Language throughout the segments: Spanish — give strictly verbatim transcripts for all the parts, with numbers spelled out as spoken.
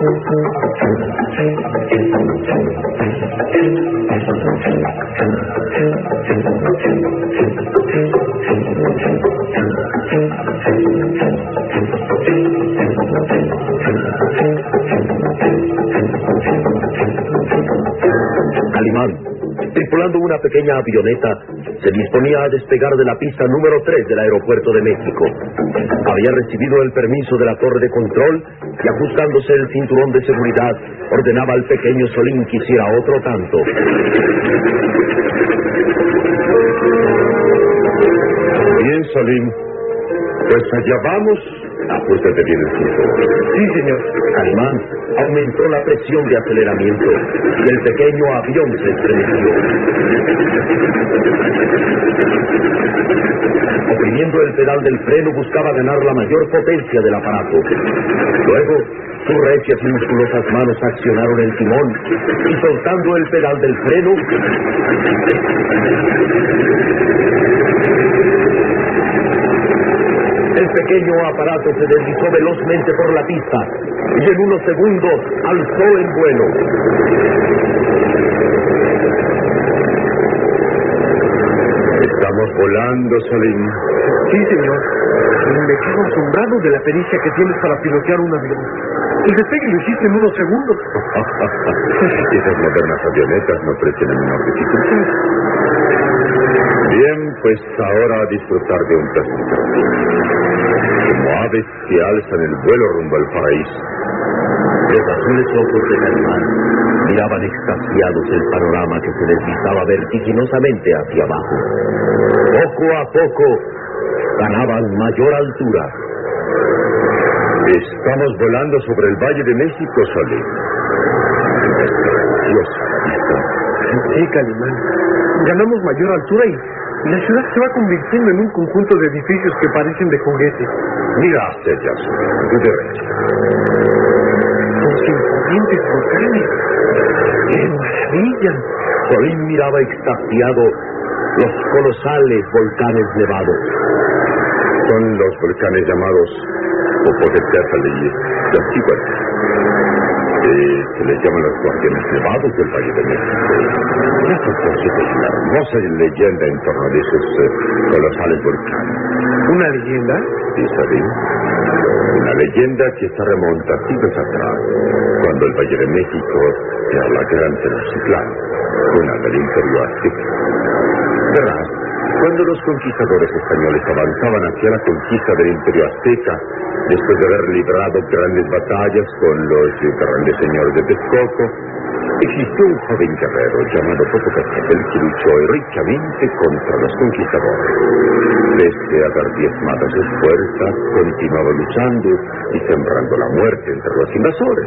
Calimán, tripulando una pequeña avioneta, se disponía a despegar de la pista número tres del aeropuerto de México. Había recibido el permiso de la torre de control y, ajustándose el cinturón de seguridad, ordenaba al pequeño Solín que hiciera otro tanto. Bien, Solín. Pues allá vamos. Ajustate bien el cinturón. Sí, señor. Calimán aumentó la presión de aceleramiento y el pequeño avión se estremeció. Oprimiendo el pedal del freno, buscaba ganar la mayor potencia del aparato. Luego, sus recias y musculosas manos accionaron el timón y, soltando el pedal del freno, el pequeño aparato se deslizó velozmente por la pista y en unos segundos alzó en vuelo. Estamos volando, Solín. Sí, señor. Me quedo asombrado de la pericia que tienes para pilotear un avión. El despegue lo hiciste en unos segundos. Esas modernas avionetas no ofrecen la menor dificultad. Bien, pues ahora a disfrutar de un placentero sueño. Como aves que alzan el vuelo rumbo al paraíso. Los azules ojos de Calimán miraban extasiados el panorama que se deslizaba vertiginosamente hacia abajo. Poco a poco ganaban mayor altura. Estamos volando sobre el Valle de México, Solín. Es preciosa vista. Sí, Calimán. Ganamos mayor altura y la ciudad se va convirtiendo en un conjunto de edificios que parecen de juguete. Mira hacia allá, Solín, a tu derecha. Los imponentes volcanes. ¡Qué maravilla! Solín miraba extasiado los colosales volcanes nevados. Son los volcanes llamados Popocatépetl y Iztaccíhuatl. Eh, se les llaman los guardianes nevados del Valle de México. Y a propósito, hay una hermosa leyenda en torno de esos eh, colosales volcanes. ¿Una leyenda? Sí, Solín. Una leyenda que se remonta siglos atrás, cuando el Valle de México era la gran Tenochtitlán, una del Imperio Azteca. Verás, cuando los conquistadores españoles avanzaban hacia la conquista del Imperio Azteca, después de haber librado grandes batallas con los grandes señores de Texcoco, existió un joven guerrero llamado Popocatépetl que luchó heroicamente contra los conquistadores. Pese a haber diezmado sus fuerzas, continuaba luchando y sembrando la muerte entre los invasores.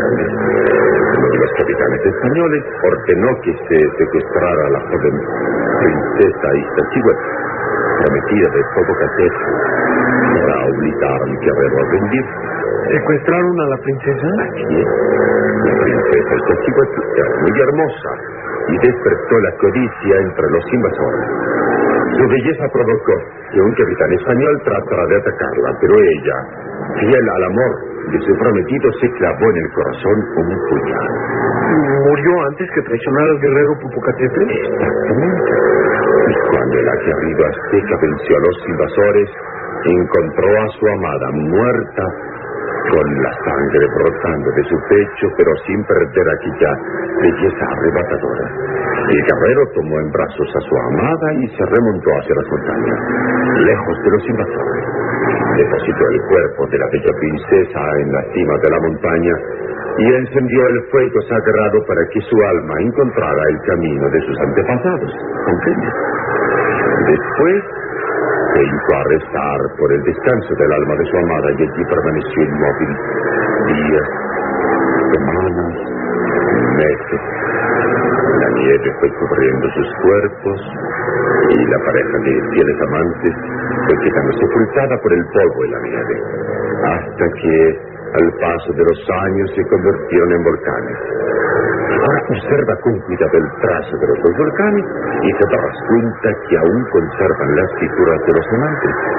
Uno de los capitanes españoles ordenó que se secuestrara a la joven princesa Iztaccíhuatl, prometida de Popocatépetl, para obligar al guerrero a rendir. ¿Secuestraron a la princesa? Así es. La princesa Iztaccíhuatl era muy hermosa y despertó la codicia entre los invasores. Su belleza provocó que un capitán español tratara de atacarla, pero ella, fiel al amor de su prometido, se clavó en el corazón un puñal. ¿Murió antes que traicionara al guerrero Popocatépetl? Exactamente. Y cuando el aguerrido azteca venció a los invasores, encontró a su amada muerta, con la sangre brotando de su pecho, pero sin perder aquella belleza arrebatadora. El guerrero tomó en brazos a su amada y se remontó hacia las montañas, lejos de los invasores. Depositó el cuerpo de la bella princesa en la cima de la montaña y encendió el fuego sagrado para que su alma encontrara el camino de sus antepasados. ¿Comprende? Después se hizo arrestar por el descanso del alma de su amada y allí permaneció inmóvil días, semanas, meses. La nieve fue cubriendo sus cuerpos y la pareja de fieles amantes fue quedando sepultada por el polvo y la nieve, hasta que al paso de los años se convirtieron en volcanes. Ahora observa con cuidado el trazo de los dos volcanes y te darás cuenta que aún conservan las figuras de los amantes.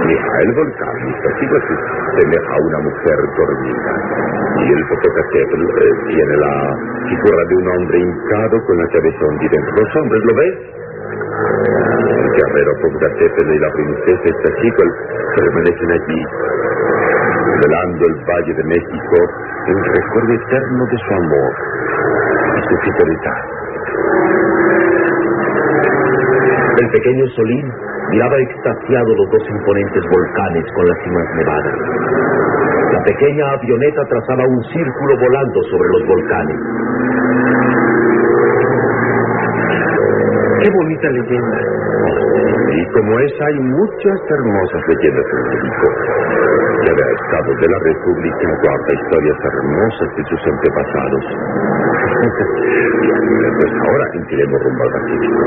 Mira, el volcán, mister Sigurd, semeja a una mujer dormida. Y el Popocatépetl eh, tiene la figura de un hombre hincado con la cabeza hundida entre los hombres, ¿lo ves? El guerrero Popocatépetl y la princesa Iztaccíhuatl permanecen allí, velando el Valle de México en recuerdo eterno de su amor y su fidelidad. El pequeño Solín miraba extasiado los dos imponentes volcanes con las cimas nevadas. La pequeña avioneta trazaba un círculo volando sobre los volcanes. ¡Qué bonita leyenda! Y como esa hay muchas hermosas leyendas en México. Cada estado de la República guarda historias hermosas de sus antepasados. Bien, pues ahora iremos rumbo al Pacífico.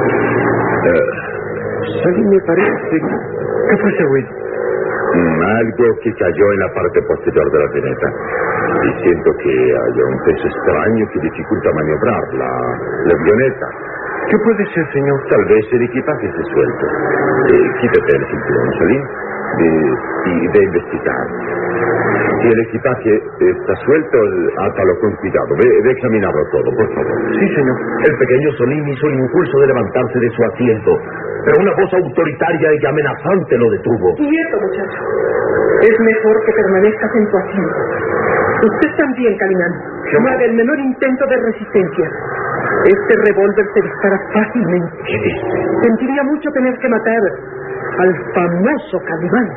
Uh, Sally, me parece... ¿Qué fue ese ruido? Mm, algo que cayó en la parte posterior de la avioneta. Y siento que hay un peso extraño que dificulta maniobrar la, la avioneta. ¿Qué puede ser, señor? Tal vez el equipaje se suelte. Eh, quítate el cinturón, Solín, de, y de investigar. Si el equipaje está suelto, átalo con cuidado. Ve, ve examinarlo todo, por favor. Sí, señor. El pequeño Solín hizo el impulso de levantarse de su asiento, pero una voz autoritaria y amenazante lo detuvo. Quieto, muchacho. Es mejor que permanezcas en tu asiento. Usted también, Calimán. No haga el menor intento de resistencia. Este revólver se dispara fácilmente. ¿Qué dice? Sentiría mucho tener que matar al famoso Calimán.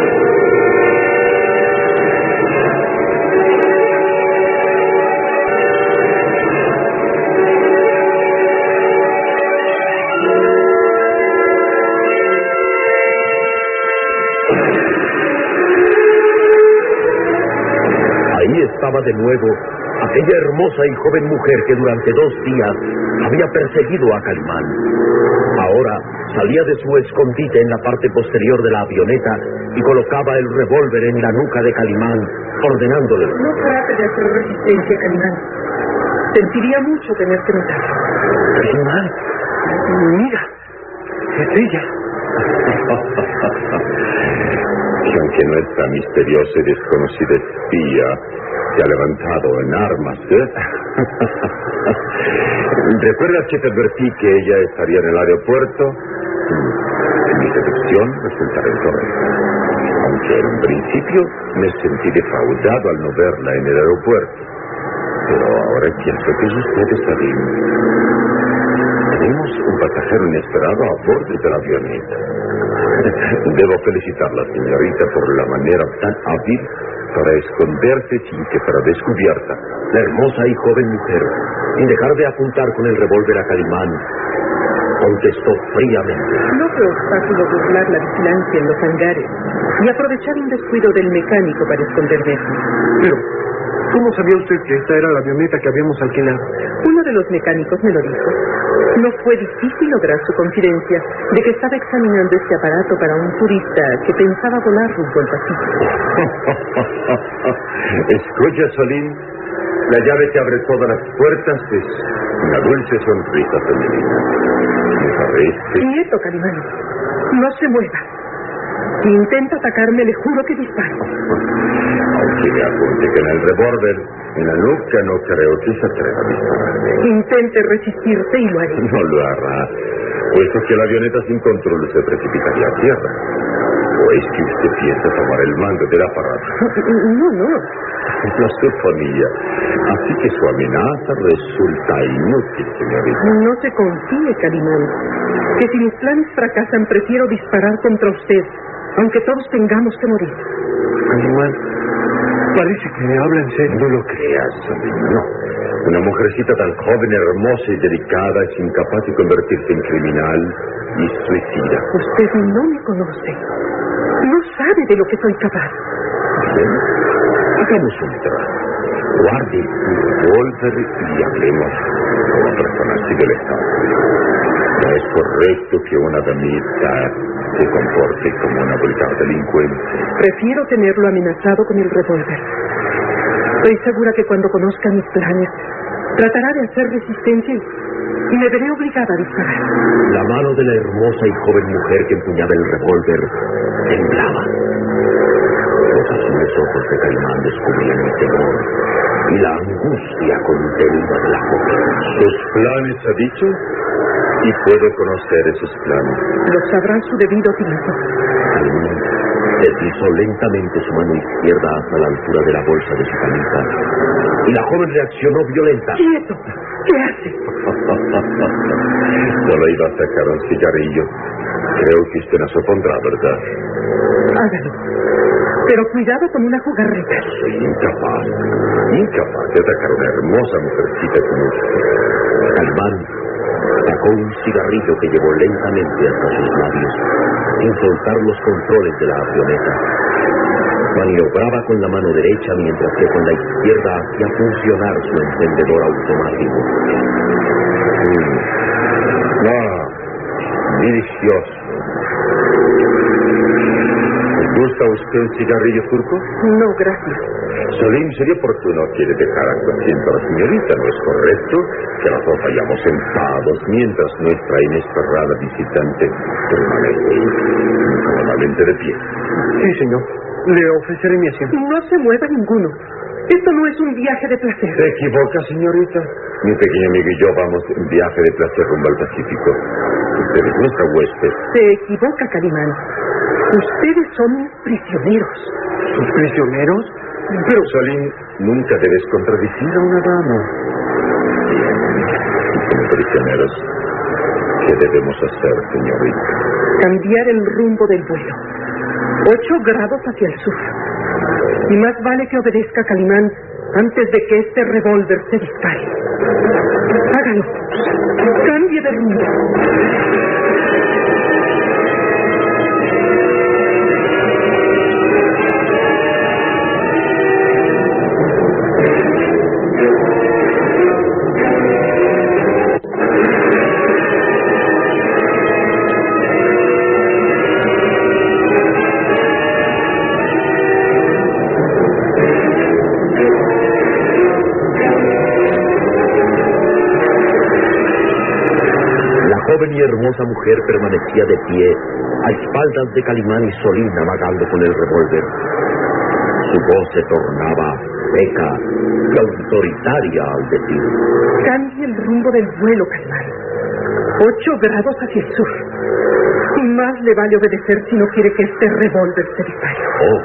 Ahí estaba de nuevo aquella hermosa y joven mujer que durante dos días había perseguido a Calimán. Ahora salía de su escondite en la parte posterior de la avioneta y colocaba el revólver en la nuca de Calimán, ordenándole: No trate de hacer resistencia, Calimán. Sentiría mucho tener que matar. Calimán, mira, es ella. Y aunque nuestra misteriosa y desconocida espía se ha levantado en armas, ¿eh? ¿Recuerdas que te advertí que ella estaría en el aeropuerto? Mi deducción resultará incorrecta. Aunque en un principio me sentí defraudado al no verla en el aeropuerto. Pero ahora pienso que es usted está bien. Tenemos un pasajero inesperado a bordo de la avioneta. Debo felicitarla, señorita, por la manera tan hábil para esconderse sin que fuera descubierta. La hermosa y joven mujer, sin dejar de apuntar con el revólver a Calimán, contestó fríamente: No fue obstáculo burlar la vigilancia en los hangares y aprovechar un descuido del mecánico para esconder Becky. Pero, ¿cómo sabía usted que esta era la avioneta que habíamos alquilado? Uno de los mecánicos me lo dijo. No fue difícil lograr su confidencia de que estaba examinando este aparato para un turista que pensaba volar rumbo al Pacífico. Escucha, Solín, la llave que abre todas las puertas es una dulce sonrisa femenina. Me parece... Quieto, Calimán. No se mueva. Si intenta atacarme, le juro que disparo. Aunque me apunte que en el revólver, en la nuca, no creo que se atreva a disparar. Intente resistirse y lo haré. No lo hará, puesto que la avioneta sin control se precipitaría a tierra. ¿O es que usted piensa tomar el mando del aparato? No, no. Lo suponía. Así que su amenaza resulta inútil, señorita. No se confíe, Calimán. Que si mis planes fracasan, prefiero disparar contra usted, aunque todos tengamos que morir. Calimán, parece que me habla en serio. No lo creas, no. Una mujercita tan joven, hermosa y delicada es incapaz de convertirse en criminal y suicida. Usted no me conoce. No sabe de lo que soy capaz. Bien, hagamos un trato. Guarde un revólver y hablemos como personas del Estado. No es correcto que una damita se comporte como una vulgar delincuente. Prefiero tenerlo amenazado con el revólver. Estoy segura que cuando conozca mis planes, tratará de hacer resistencia y me veré obligada a disparar. La mano de la hermosa y joven mujer que empuñaba el revólver temblaba. Los azules ojos de Calimán descubrían el temor y la angustia contenida de la joven. ¿Sus planes ha dicho? Y puedo conocer esos planes. Lo sabrá su debido tiempo. Calimán deslizó lentamente su mano izquierda hasta la altura de la bolsa de su camisa y la joven reaccionó violenta. ¡Quieto! ¿Qué hace? Solo iba a sacar un cigarrillo. Creo que usted no se opondrá, ¿verdad? Hágalo. Pero cuidado con una jugarreta. Soy incapaz, incapaz de atacar a una hermosa mujercita como usted. Calimán sacó un cigarrillo que llevó lentamente hasta sus labios, sin soltar los controles de la avioneta. Maniobraba con la mano derecha mientras que con la izquierda hacía funcionar su encendedor automático. Mm. Ah, delicioso. ¿Gusta usted un cigarrillo turco? No, gracias. Solim, sería oportuno. ¿Quiere dejar asiento a la señorita? ¿No es correcto que los dos vayamos sentados mientras nuestra inesperada visitante permanece incómodamente de pie? Sí, señor. Le ofreceré mi asiento. No se mueva ninguno. Esto no es un viaje de placer. ¿Se equivoca, señorita? Mi pequeño amigo y yo vamos en viaje de placer rumbo al Pacífico. Usted es nuestra huésped. Se equivoca, Calimán. Ustedes son prisioneros. ¿Sus prisioneros? Pero, Salim, nunca debes contradecir a una dama. Y como prisioneros, ¿qué debemos hacer, señorita? Cambiar el rumbo del vuelo. Ocho grados hacia el sur. Y más vale que obedezca, Calimán, antes de que este revólver se dispare. Hágalo. Cambie de rumbo. Joven y hermosa mujer permanecía de pie a espaldas de Calimán y Solim amagando con el revólver. Su voz se tornaba seca y autoritaria al decir: Cambie el rumbo del vuelo, Calimán. Ocho grados hacia el sur. Más le vale obedecer si no quiere que este revólver se dispare. Oh.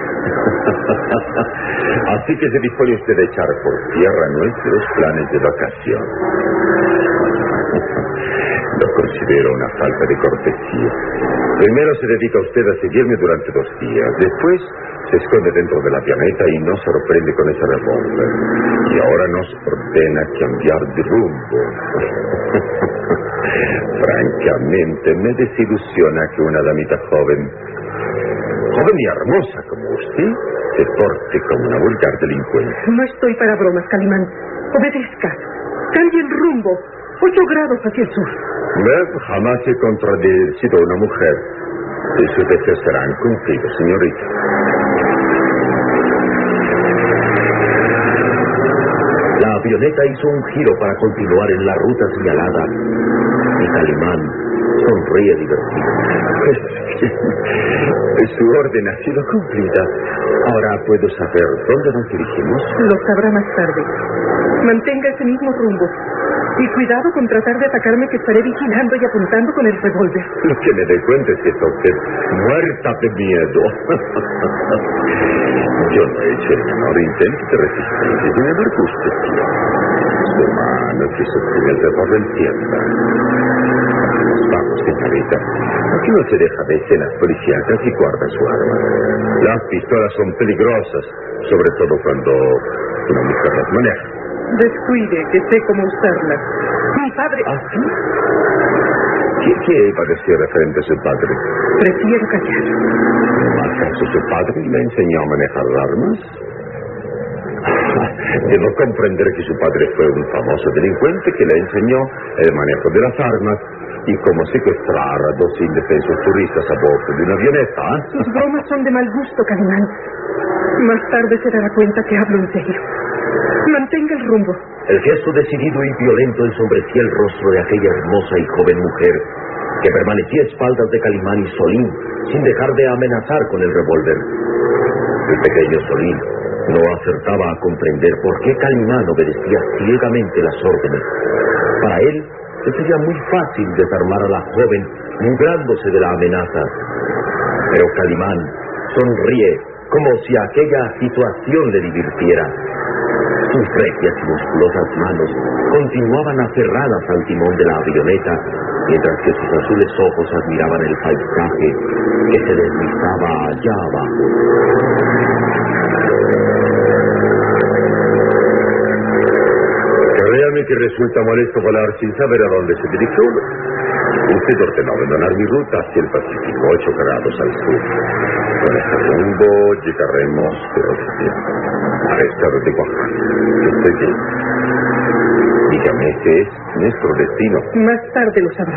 Así que se dispone usted a echar por tierra nuestros planes de vacación. Lo considero una falta de cortesía. Primero se dedica usted a seguirme durante dos días. Después se esconde dentro de la avioneta y nos sorprende con ese revólver. Y ahora nos ordena cambiar de rumbo. Francamente, me desilusiona que una damita joven, joven y hermosa como usted, se porte como una vulgar delincuente. No estoy para bromas, Calimán. Obedezca. Cambie el rumbo. Ocho grados hacia el sur. ¿Ves? Jamás he contradecido a una mujer. Y sus deseos serán cumplidos, señorita. La avioneta hizo un giro para continuar en la ruta señalada y Calimán sonríe divertido. Su orden ha sido cumplida. Ahora puedo saber dónde nos dirigimos. Lo sabrá más tarde. Mantenga ese mismo rumbo. Y cuidado con tratar de atacarme, que estaré vigilando y apuntando con el revólver. Lo que me doy cuenta es que está usted muerta de miedo. Yo no he hecho el menor intento de resistencia, sin embargo usted quiere. Su mano que sostiene el revólver en tienda. Vamos, señorita. ¿Por qué no se deja de escenas policíacas y guarda su arma? Las pistolas son peligrosas, sobre todo cuando una mujer las maneja. Descuide, que sé cómo usarlas. Mi padre... ¿Ah, sí? ¿Qué, qué iba a decir referente a su padre? Prefiero callar. ¿Acaso su padre le enseñó a manejar armas? Debo comprender que su padre fue un famoso delincuente que le enseñó el manejo de las armas y cómo secuestrar a dos indefensos turistas a bordo de una avioneta. Sus bromas son de mal gusto, Calimán. Más tarde se dará cuenta que hablo en serio. Mantenga el rumbo. El gesto decidido y violento ensombrecía el rostro de aquella hermosa y joven mujer que permanecía a espaldas de Calimán y Solín sin dejar de amenazar con el revólver. El pequeño Solín no acertaba a comprender por qué Calimán obedecía ciegamente las órdenes. Para él, le sería muy fácil desarmar a la joven librándose de la amenaza. Pero Calimán sonríe como si aquella situación le divirtiera. Sus regias y musculosas manos continuaban aferradas al timón de la avioneta, mientras que sus azules ojos admiraban el paisaje que se deslizaba allá abajo. Créame que resulta molesto volar sin saber a dónde se dirige uno. Usted ordenó abandonar mi ruta hacia el Pacífico, ocho grados al sur. Con este rumbo llegaremos al estado de Oaxaca. Estoy bien. Dígame, ese es nuestro destino. Más tarde lo sabrá.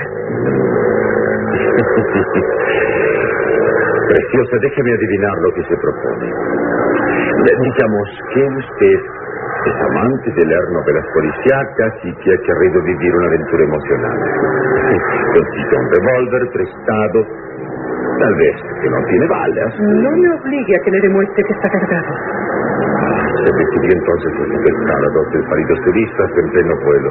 Preciosa, déjeme adivinar lo que se propone. Digamos que usted es amante de leer novelas policíacas y que ha querido vivir una aventura emocional. Consigue un revólver prestado, tal vez que no tiene balas. No me obligue a que le demuestre que está cargado. Se decidió entonces a secuestrar a dos desvalidos turistas en pleno vuelo.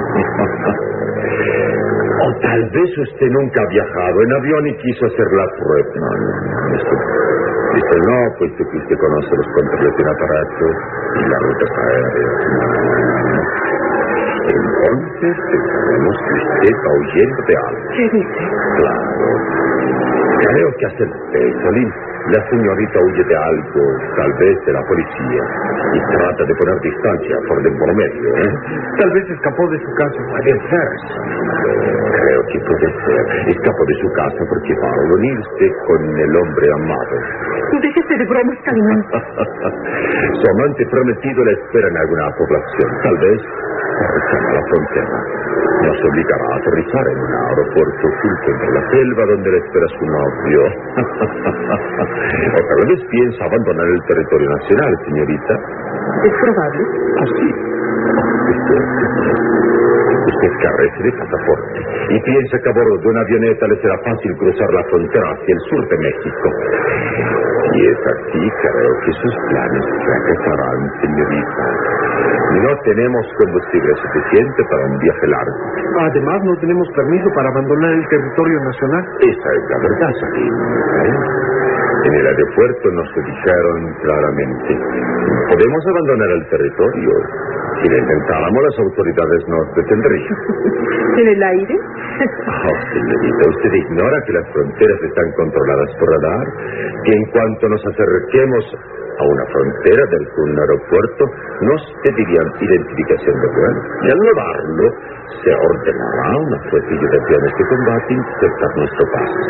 O tal vez usted nunca ha viajado en avión y quiso hacer la prueba. No, no, no, esto, esto no, puesto que usted conoce los controles del aparato y las rutas aéreas. No, no, no. Entonces pensaremos que usted va huyendo de algo. ¿Qué dice? Claro. Creo que acerté, Solín. La señorita huye de algo, tal vez de la policía, y trata de poner distancia por de por medio, ¿eh? Tal vez escapó de su casa. Puede ser, creo que puede ser. Escapó de su casa porque va a unirse con el hombre amado. Déjese de bromas, Calimán. Su amante prometido la espera en alguna población, tal vez cercana a la frontera. Nos obligará a aterrizar en un aeropuerto oculto entre la selva donde le espera su novio. O tal vez piensa abandonar el territorio nacional, señorita. ¿Es probable? ¿Ah, sí? Usted, usted carece de pasaporte y piensa que a bordo de una avioneta le será fácil cruzar la frontera hacia el sur de México. Y es así, creo que sus planes fracasarán, señorita. No tenemos combustible suficiente para un viaje largo. Además, no tenemos permiso para abandonar el territorio nacional. Esa es la verdad, Salim. ¿Eh? En el aeropuerto nos lo dijeron claramente. Podemos abandonar el territorio. Si lo intentáramos, las autoridades nos detendrían. ¿En el aire? Oh, señorita, usted ignora que las fronteras están controladas por radar, que en cuanto nos acerquemos a una frontera del un aeropuerto, nos pedirían identificación de vuelo. Y al no darlo, se ordenará a una flotilla de aviones de combate interceptar nuestro paso.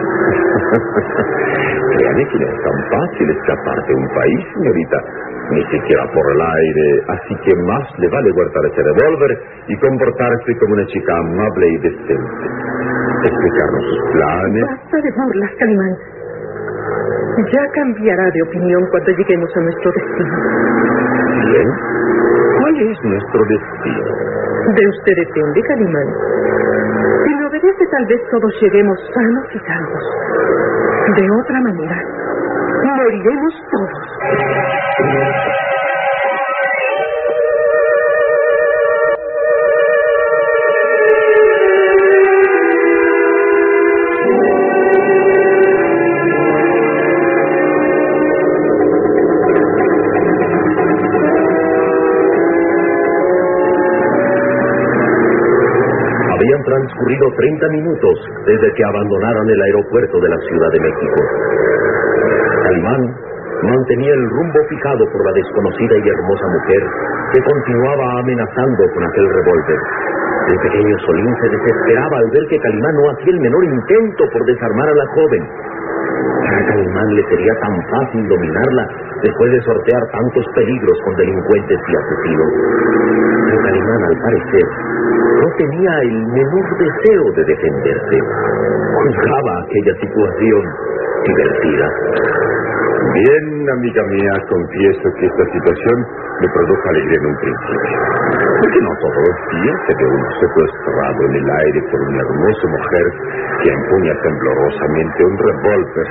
Créame que no es tan fácil escapar de un país, señorita, ni siquiera por el aire, así que más le vale guardar ese revólver y comportarse como una chica amable y decente. Explicarnos sus planes. Basta de burlas, Calimán. Ya cambiará de opinión cuando lleguemos a nuestro destino. Bien. ¿Cuál es nuestro destino? De usted depende, Calimán. Si me obedece, tal vez todos lleguemos sanos y salvos. De otra manera, moriremos todos. Habían transcurrido treinta minutos desde que abandonaran el aeropuerto de la Ciudad de México. Calimán mantenía el rumbo fijado por la desconocida y hermosa mujer que continuaba amenazando con aquel revólver. El pequeño Solín se desesperaba al ver que Calimán no hacía el menor intento por desarmar a la joven. Para Calimán le sería tan fácil dominarla después de sortear tantos peligros con delincuentes y asesinos. Pero Calimán, al parecer, no tenía el menor deseo de defenderse. Juzgaba aquella situación divertida. Bien, amiga mía, confieso que esta situación me produjo alegría en un principio. Porque no todos los días se ve uno secuestrado en el aire por una hermosa mujer que empuña temblorosamente un revólver.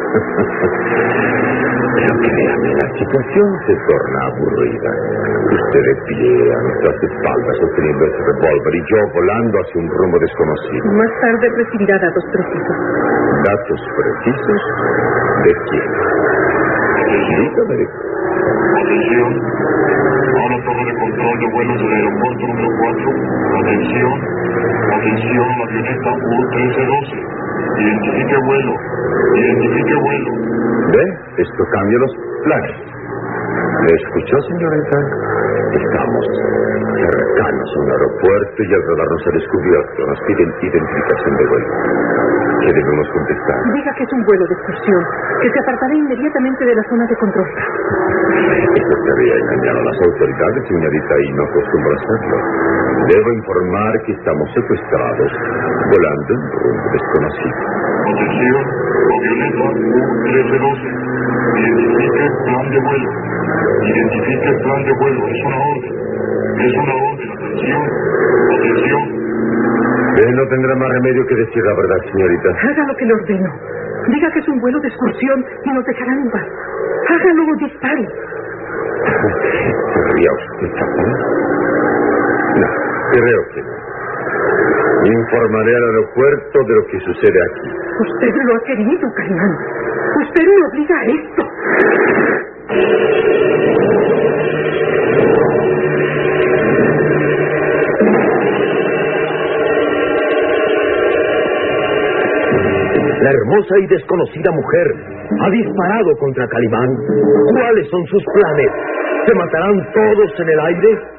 Pero créame, la situación se torna aburrida. Usted de pie a nuestras espaldas sosteniendo ese revólver y yo volando hacia un rumbo desconocido. Más tarde recibirá datos precisos. ¿Datos precisos? ¿De quién? Dígame. Atención. A la torre de control de vuelos del aeropuerto número cuatro. Atención. Atención a la avioneta U trece doce. Identifique vuelo. Identifique vuelo. ¿Ve? Esto cambia los planes. ¿Me escuchó, señorita? Estamos cercanos a un aeropuerto y el radar nos ha descubierto. Nos piden identificación de vuelo. ¿Qué debemos contestar? Diga que es un vuelo de excursión, que se apartará inmediatamente de la zona de control. Eso sería engañar a las autoridades, señorita, y no acostumbro a hacerlo. Debo informar que estamos secuestrados, volando en rumbo desconocido. Atención, avioneta U trece doce. Identifique plan de vuelo. Identifique plan de vuelo. Es una orden. Es una orden. Atención. Atención. Eh, no tendrá más remedio que decir la verdad, señorita. Haga lo que le ordeno. Diga que es un vuelo de excursión y nos dejarán en paz. Hágalo o dispare. ¿Sería usted capaz? No, creo que no. Informaré al aeropuerto de lo que sucede aquí. Usted lo ha querido, Calimán. Usted me obliga a esto. La hermosa y desconocida mujer ha disparado contra Calimán. ¿Cuáles son sus planes? ¿Se matarán todos en el aire?